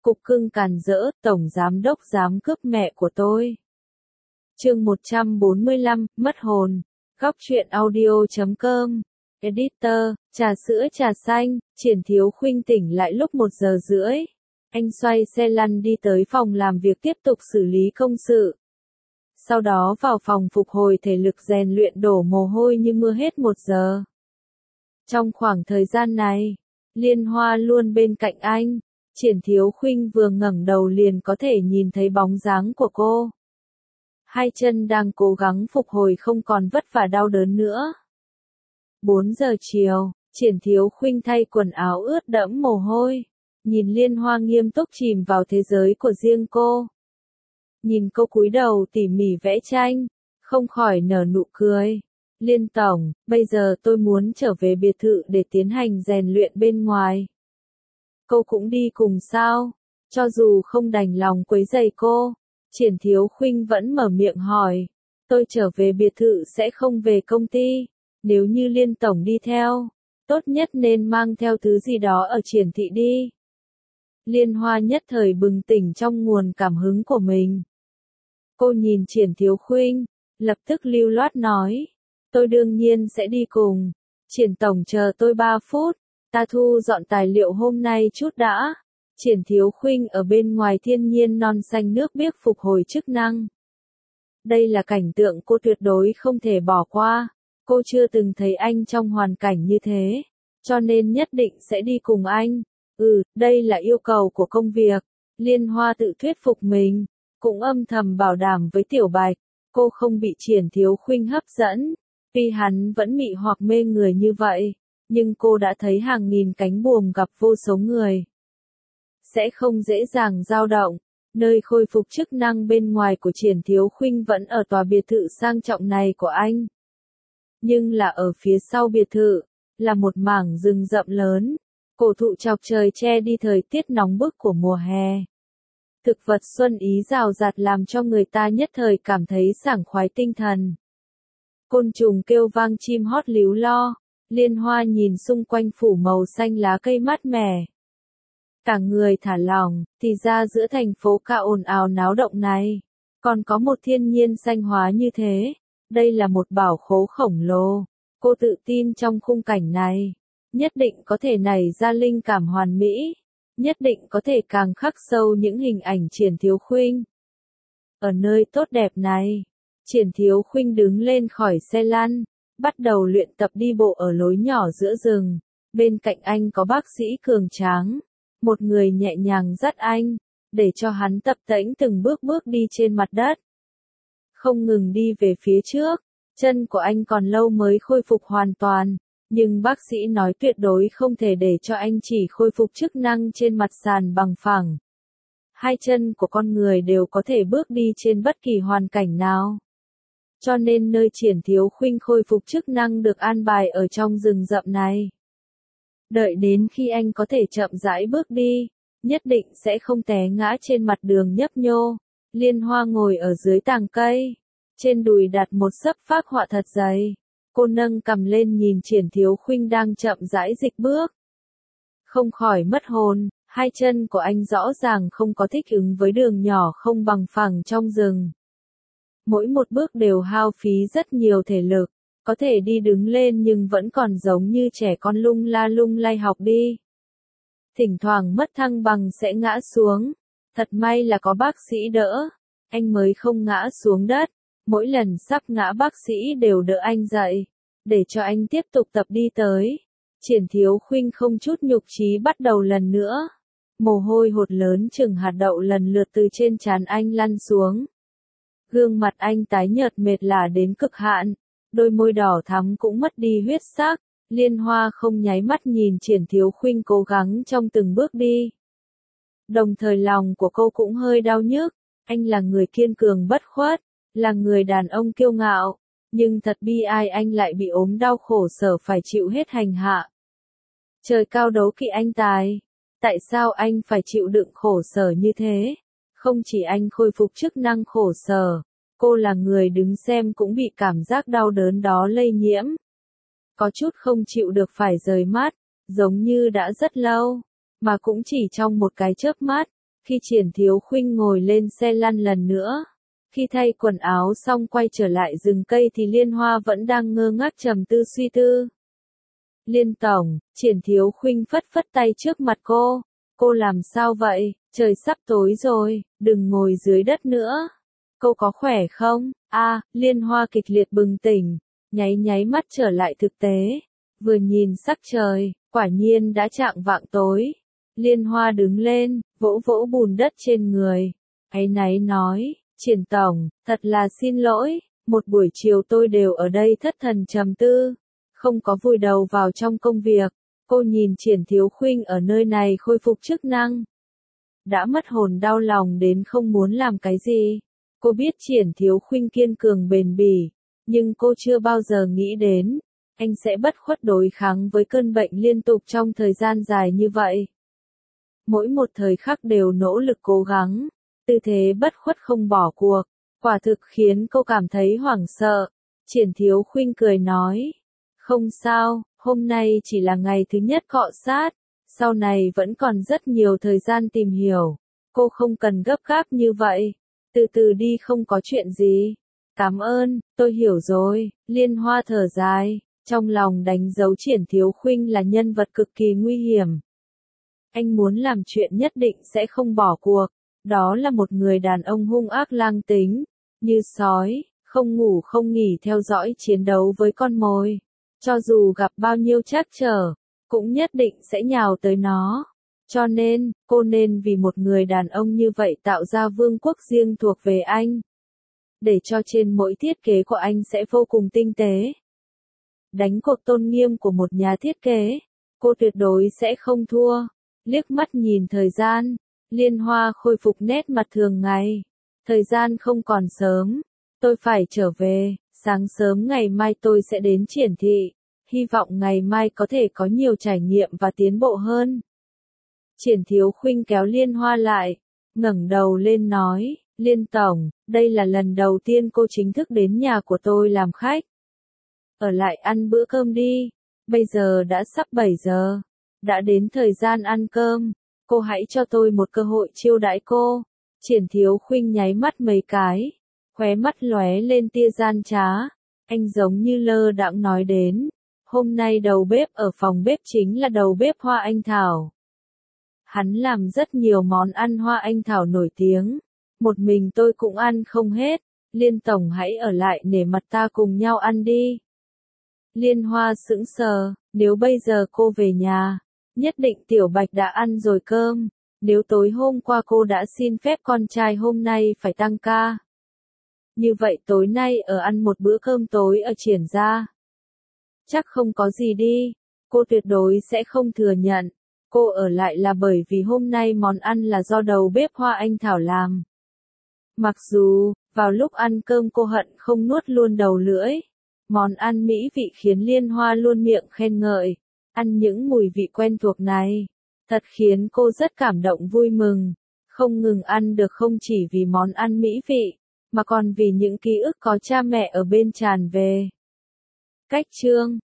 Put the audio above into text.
Cục cưng càn rỡ, tổng giám đốc dám cướp mẹ của tôi. Chương 145, mất hồn. Góc truyện audio.com. Editor, trà sữa trà xanh, Triển Thiếu Khuynh tỉnh lại lúc 1 giờ rưỡi. Anh xoay xe lăn đi tới phòng làm việc tiếp tục xử lý công sự. Sau đó vào phòng phục hồi thể lực rèn luyện đổ mồ hôi như mưa hết 1 giờ. Trong khoảng thời gian này, Liên Hoa luôn bên cạnh anh. Triển Thiếu Khuynh vừa ngẩng đầu liền có thể nhìn thấy bóng dáng của cô. Hai chân đang cố gắng phục hồi không còn vất vả đau đớn nữa. 4 giờ chiều, Triển Thiếu Khuynh thay quần áo ướt đẫm mồ hôi. Nhìn Liên Hoa nghiêm túc chìm vào thế giới của riêng cô. Nhìn cô cúi đầu tỉ mỉ vẽ tranh, không khỏi nở nụ cười. Liên tổng, bây giờ tôi muốn trở về biệt thự để tiến hành rèn luyện bên ngoài. Cô cũng đi cùng sao? Cho dù không đành lòng quấy rầy cô, Triển Thiếu Khuynh vẫn mở miệng hỏi. Tôi trở về biệt thự sẽ không về công ty. Nếu như Liên tổng đi theo, tốt nhất nên mang theo thứ gì đó ở Triển thị đi. Liên Hoa nhất thời bừng tỉnh trong nguồn cảm hứng của mình. Cô nhìn Triển Thiếu Khuynh, lập tức lưu loát nói. Tôi đương nhiên sẽ đi cùng. Triển tổng chờ tôi 3 phút. Ta thu dọn tài liệu hôm nay chút đã. Triển Thiếu Khuynh ở bên ngoài thiên nhiên non xanh nước biếc phục hồi chức năng. Đây là cảnh tượng cô tuyệt đối không thể bỏ qua. Cô chưa từng thấy anh trong hoàn cảnh như thế, cho nên nhất định sẽ đi cùng anh. Đây là yêu cầu của công việc. Liên Hoa tự thuyết phục mình, cũng âm thầm bảo đảm với Tiểu Bạch, cô không bị Triển Thiếu Khuynh hấp dẫn. Tuy hắn vẫn mị hoặc mê người như vậy, nhưng cô đã thấy hàng nghìn cánh buồm gặp vô số người. Sẽ không dễ dàng dao động. Nơi khôi phục chức năng bên ngoài của Triển Thiếu Khuynh vẫn ở tòa biệt thự sang trọng này của anh. Nhưng là ở phía sau biệt thự, là một mảng rừng rậm lớn. Cổ thụ chọc trời che đi thời tiết nóng bức của mùa hè. Thực vật xuân ý rào rạt làm cho người ta nhất thời cảm thấy sảng khoái tinh thần. Côn trùng kêu vang chim hót líu lo. Liên Hoa nhìn xung quanh phủ màu xanh lá cây mát mẻ. Cả người thả lỏng, thì ra giữa thành phố ca ồn ào náo động này, còn có một thiên nhiên xanh hóa như thế. Đây là một bảo khố khổng lồ. Cô tự tin trong khung cảnh này, nhất định có thể nảy ra linh cảm hoàn mỹ, nhất định có thể càng khắc sâu những hình ảnh Triển Thiếu Khuynh. Ở nơi tốt đẹp này, Triển Thiếu Khuynh đứng lên khỏi xe lăn, bắt đầu luyện tập đi bộ ở lối nhỏ giữa rừng. Bên cạnh anh có bác sĩ cường tráng, một người nhẹ nhàng dắt anh, để cho hắn tập tễnh từng bước bước đi trên mặt đất. Không ngừng đi về phía trước, chân của anh còn lâu mới khôi phục hoàn toàn, nhưng bác sĩ nói tuyệt đối không thể để cho anh chỉ khôi phục chức năng trên mặt sàn bằng phẳng. Hai chân của con người đều có thể bước đi trên bất kỳ hoàn cảnh nào. Cho nên nơi Triển Thiếu Khuynh khôi phục chức năng được an bài ở trong rừng rậm này. Đợi đến khi anh có thể chậm rãi bước đi, nhất định sẽ không té ngã trên mặt đường nhấp nhô. Liên Hoa ngồi ở dưới tàng cây, trên đùi đặt một xấp phác họa thật dày. Cô nâng cằm lên nhìn Triển Thiếu Khuynh đang chậm rãi dịch bước. Không khỏi mất hồn, hai chân của anh rõ ràng không có thích ứng với đường nhỏ không bằng phẳng trong rừng. Mỗi một bước đều hao phí rất nhiều thể lực, có thể đi đứng lên nhưng vẫn còn giống như trẻ con lung la lung lay học đi. Thỉnh thoảng mất thăng bằng sẽ ngã xuống. Thật may là có bác sĩ đỡ, anh mới không ngã xuống đất. Mỗi lần sắp ngã bác sĩ đều đỡ anh dậy, để cho anh tiếp tục tập đi tới. Triển Thiếu Khuynh không chút nhục chí bắt đầu lần nữa. Mồ hôi hột lớn chừng hạt đậu lần lượt từ trên trán anh lăn xuống. Gương mặt anh tái nhợt mệt lả đến cực hạn, đôi môi đỏ thắm cũng mất đi huyết sắc. Liên Hoa không nháy mắt nhìn Triển Thiếu Khuynh cố gắng trong từng bước đi. Đồng thời lòng của cô cũng hơi đau nhức. Anh là người kiên cường bất khuất, là người đàn ông kiêu ngạo, nhưng thật bi ai anh lại bị ốm đau khổ sở phải chịu hết hành hạ. Trời cao đấu kỵ anh tài, tại sao anh phải chịu đựng khổ sở như thế? Không chỉ anh khôi phục chức năng khổ sở, cô là người đứng xem cũng bị cảm giác đau đớn đó lây nhiễm. Có chút không chịu được phải rời mắt, giống như đã rất lâu, mà cũng chỉ trong một cái chớp mắt. Khi Triển Thiếu Khuynh ngồi lên xe lăn lần nữa, khi thay quần áo xong quay trở lại rừng cây thì Liên Hoa vẫn đang ngơ ngác trầm tư suy tư. Liên tổng, Triển Thiếu Khuynh phất phất tay trước mặt cô. Cô làm sao vậy? Trời sắp tối rồi, đừng ngồi dưới đất nữa. Cô có khỏe không? Liên Hoa kịch liệt bừng tỉnh, nháy nháy mắt trở lại thực tế. Vừa nhìn sắc trời, quả nhiên đã chạng vạng tối. Liên Hoa đứng lên, vỗ vỗ bùn đất trên người. Áy náy nói, Triển tổng, thật là xin lỗi, một buổi chiều tôi đều ở đây thất thần trầm tư, không có vùi đầu vào trong công việc. Cô nhìn Triển Thiếu Khuynh ở nơi này khôi phục chức năng. Đã mất hồn đau lòng đến không muốn làm cái gì. Cô biết Triển Thiếu Khuynh kiên cường bền bỉ, nhưng cô chưa bao giờ nghĩ đến, anh sẽ bất khuất đối kháng với cơn bệnh liên tục trong thời gian dài như vậy. Mỗi một thời khắc đều nỗ lực cố gắng, tư thế bất khuất không bỏ cuộc, quả thực khiến cô cảm thấy hoảng sợ. Triển Thiếu Khuynh cười nói, không sao, hôm nay chỉ là ngày thứ nhất cọ sát, sau này vẫn còn rất nhiều thời gian tìm hiểu, cô không cần gấp gáp như vậy, từ từ đi không có chuyện gì. Cảm ơn, tôi hiểu rồi. Liên Hoa thở dài, trong lòng đánh dấu Triển Thiếu Khuynh là nhân vật cực kỳ nguy hiểm. Anh muốn làm chuyện nhất định sẽ không bỏ cuộc, đó là một người đàn ông hung ác lang tính, như sói, không ngủ không nghỉ theo dõi chiến đấu với con mồi. Cho dù gặp bao nhiêu trắc trở, cũng nhất định sẽ nhào tới nó. Cho nên, cô nên vì một người đàn ông như vậy tạo ra vương quốc riêng thuộc về anh. Để cho trên mỗi thiết kế của anh sẽ vô cùng tinh tế. Đánh cột tôn nghiêm của một nhà thiết kế, cô tuyệt đối sẽ không thua. Liếc mắt nhìn thời gian, Liên Hoa khôi phục nét mặt thường ngày. Thời gian không còn sớm, tôi phải trở về, sáng sớm ngày mai tôi sẽ đến Triển thị, hy vọng ngày mai có thể có nhiều trải nghiệm và tiến bộ hơn. Triển Thiếu Khuynh kéo Liên Hoa lại, ngẩng đầu lên nói, Liên tổng, đây là lần đầu tiên cô chính thức đến nhà của tôi làm khách. Ở lại ăn bữa cơm đi, bây giờ đã sắp 7 giờ, đã đến thời gian ăn cơm, cô hãy cho tôi một cơ hội chiêu đãi cô. Triển Thiếu Khuynh nháy mắt mấy cái, khóe mắt lóe lên tia gian trá, anh giống như lơ đãng nói đến, hôm nay đầu bếp ở phòng bếp chính là đầu bếp Hoa Anh Thảo. Hắn làm rất nhiều món ăn Hoa Anh Thảo nổi tiếng, một mình tôi cũng ăn không hết, Liên tổng hãy ở lại nể mặt ta cùng nhau ăn đi. Liên Hoa sững sờ, nếu bây giờ cô về nhà, nhất định Tiểu Bạch đã ăn rồi cơm, nếu tối hôm qua cô đã xin phép con trai hôm nay phải tăng ca. Như vậy tối nay ở ăn một bữa cơm tối ở Triển gia. Chắc không có gì đi, cô tuyệt đối sẽ không thừa nhận, cô ở lại là bởi vì hôm nay món ăn là do đầu bếp Hoa Anh Thảo làm. Mặc dù, vào lúc ăn cơm cô hận không nuốt luôn đầu lưỡi. Món ăn mỹ vị khiến Liên Hoa luôn miệng khen ngợi. Ăn những mùi vị quen thuộc này, thật khiến cô rất cảm động vui mừng. Không ngừng ăn được không chỉ vì món ăn mỹ vị, mà còn vì những ký ức có cha mẹ ở bên tràn về. Cách chương